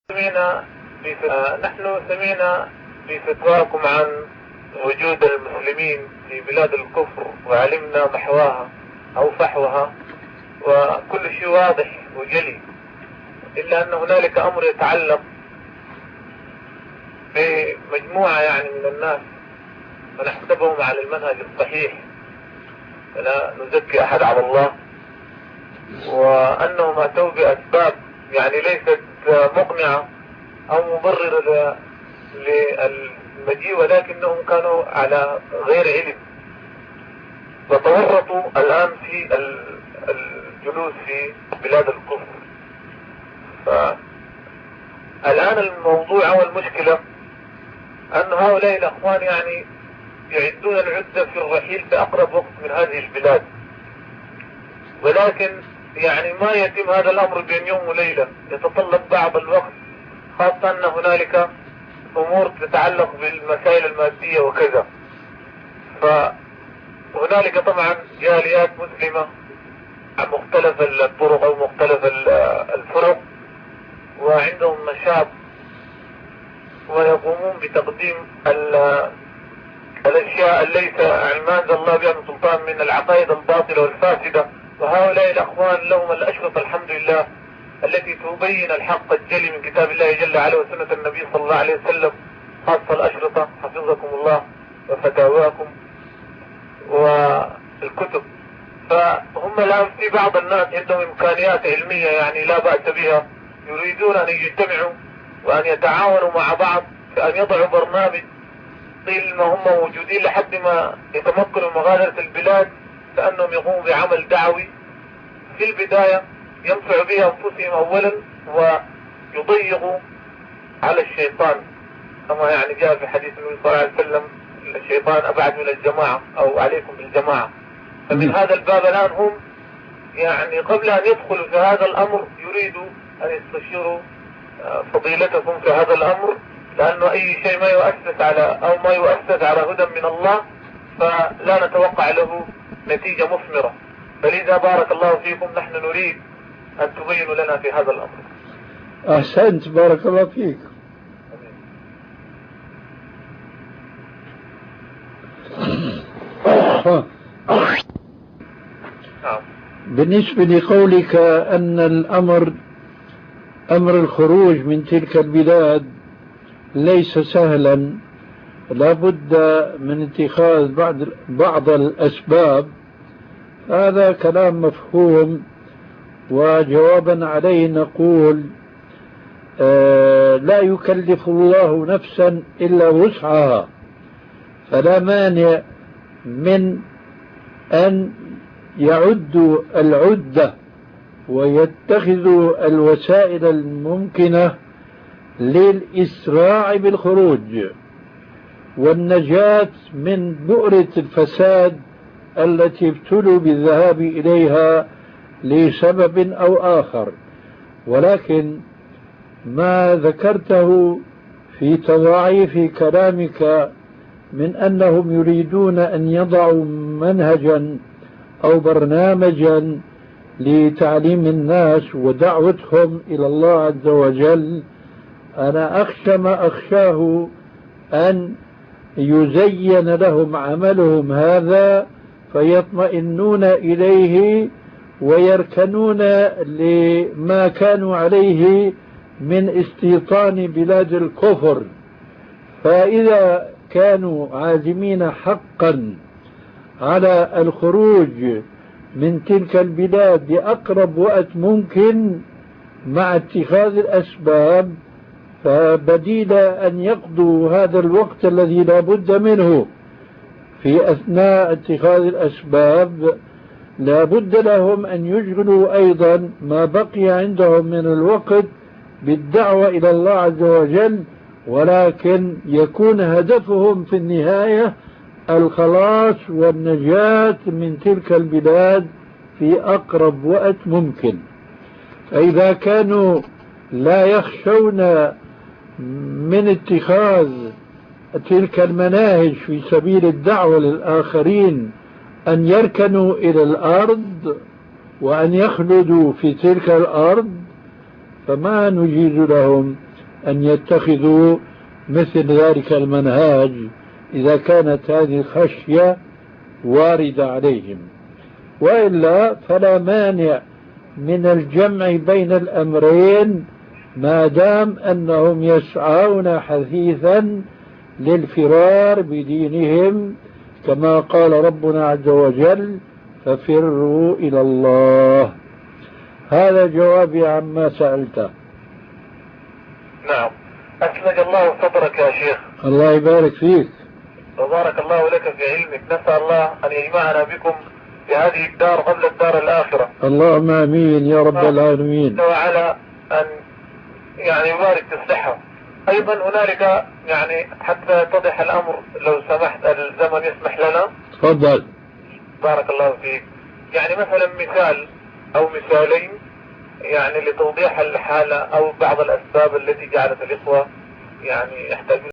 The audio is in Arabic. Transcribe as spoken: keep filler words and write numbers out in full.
سمعنا نحن سمعنا في فتواكم عن وجود المسلمين في بلاد الكفر وعلمنا محواها أو فحوها وكل شيء واضح وجلي، إلا أن هنالك أمر يتعلق بمجموعة يعني من الناس ونحسبهم على المنهج الصحيح، فلا نزكي أحد على الله، وأنهم أتوا بأسباب يعني ليست مقنعة أو مبررة للمجيء، ولكنهم كانوا على غير علم وتورطوا الآن في الجلوس في بلاد الكفر. فالآن الموضوع والمشكلة أن هؤلاء الأخوان يعني يعدون العدة في الرحيل في أقرب وقت من هذه البلاد، ولكن يعني ما يتم هذا الأمر بين يوم وليلة، يتطلب بعض الوقت، خاصة أن هنالك أمور تتعلق بالمسائل المادية وكذا. فهنالك طبعا جاليات مسلمة عن مختلف الطرق أو مختلف الفرق، وعندهم نشاط ويقومون بتقديم الأشياء ليس ما أنزل الله بها من سلطان من العقائد الباطلة والفاسدة. وهؤلاء الأخوان لهم الأشرطة الحمد لله التي تبين الحق الجلي من كتاب الله جل وعلا وسنة النبي صلى الله عليه وسلم، خاصة الأشرطة حفظكم الله وفتاواكم والكتب. فهم الآن في بعض الناس عندهم إمكانيات علمية يعني لا بأس بها، يريدون أن يجتمعوا وأن يتعاونوا مع بعض في أن يضعوا برنامج طيل ما هم موجودين لحد ما يتمكنوا مغادرة البلاد، لأنهم يقوموا بعمل دعوي في البداية ينفع به أنفسهم أولا ويضيقوا على الشيطان، كما يعني جاء في حديث النبي صلى الله عليه وسلم الشيطان أبعد من الجماعة أو عليكم بالجماعة. فمن هذا الباب الآن هم يعني قبل أن يدخلوا في هذا الأمر يريدوا أن يستشيروا فضيلتكم في هذا الأمر، لأنه أي شيء ما يؤسس على أو ما يؤسس على هدى من الله فلا نتوقع له نتيجة مثمرة. فلذا بارك الله فيكم نحن نريد أن تبينوا لنا في هذا الأمر. أحسنت، بارك الله فيك. بالنسبة لقولك أن الأمر أمر الخروج من تلك البلاد ليس سهلا، لابد من اتخاذ بعض بعض الأسباب، هذا كلام مفهوم. وجوابا عليه نقول آه لا يكلف الله نفسا إلا وسعها، فلا مانع من أن يعدوا العدة ويتخذوا الوسائل الممكنة للإسراع بالخروج والنجاة من بؤرة الفساد التي ابتلوا بالذهاب إليها لسبب أو آخر. ولكن ما ذكرته في تضاعيف كلامك من أنهم يريدون أن يضعوا منهجا أو برنامجا لتعليم الناس ودعوتهم إلى الله عز وجل، أنا أخشى ما أخشاه أن يزين لهم عملهم هذا فيطمئنون إليه ويركنون لما كانوا عليه من استيطان بلاد الكفر. فإذا كانوا عازمين حقا على الخروج من تلك البلاد بأقرب وقت ممكن مع اتخاذ الأسباب، فبديل أن يقضوا هذا الوقت الذي لا بد منه في أثناء اتخاذ الأسباب، لا بد لهم أن يشغلوا أيضا ما بقي عندهم من الوقت بالدعوة إلى الله عز وجل، ولكن يكون هدفهم في النهاية الخلاص والنجاة من تلك البلاد في أقرب وقت ممكن. فإذا كانوا لا يخشون من اتخاذ تلك المناهج في سبيل الدعوة للآخرين أن يركنوا إلى الأرض وأن يخلدوا في تلك الأرض، فما نجيز لهم أن يتخذوا مثل ذلك المنهاج إذا كانت هذه الخشية واردة عليهم، وإلا فلا مانع من الجمع بين الأمرين ما دام أنهم يسعون حثيثا للفرار بدينهم، كما قال ربنا عز وجل: ففروا إلى الله. هذا جوابي عما سألته. نعم، أسلج الله صدرك يا شيخ. الله يبارك فيك وبارك الله لك في علمك. نسأل الله أن يجمعنا بكم في هذه الدار قبل الدار الآخرة. اللهم آمين يا رب العالمين. وعلى أن يعني يبارك تصلحها. أيضا هنالك يعني حتى يتضح الأمر لو سمحت الزمن يسمح لنا. تفضل. بارك الله فيك. يعني مثلا مثال أو مثالين يعني لتوضيح الحالة أو بعض الأسباب التي جعلت الإخوة يعني يحتاجون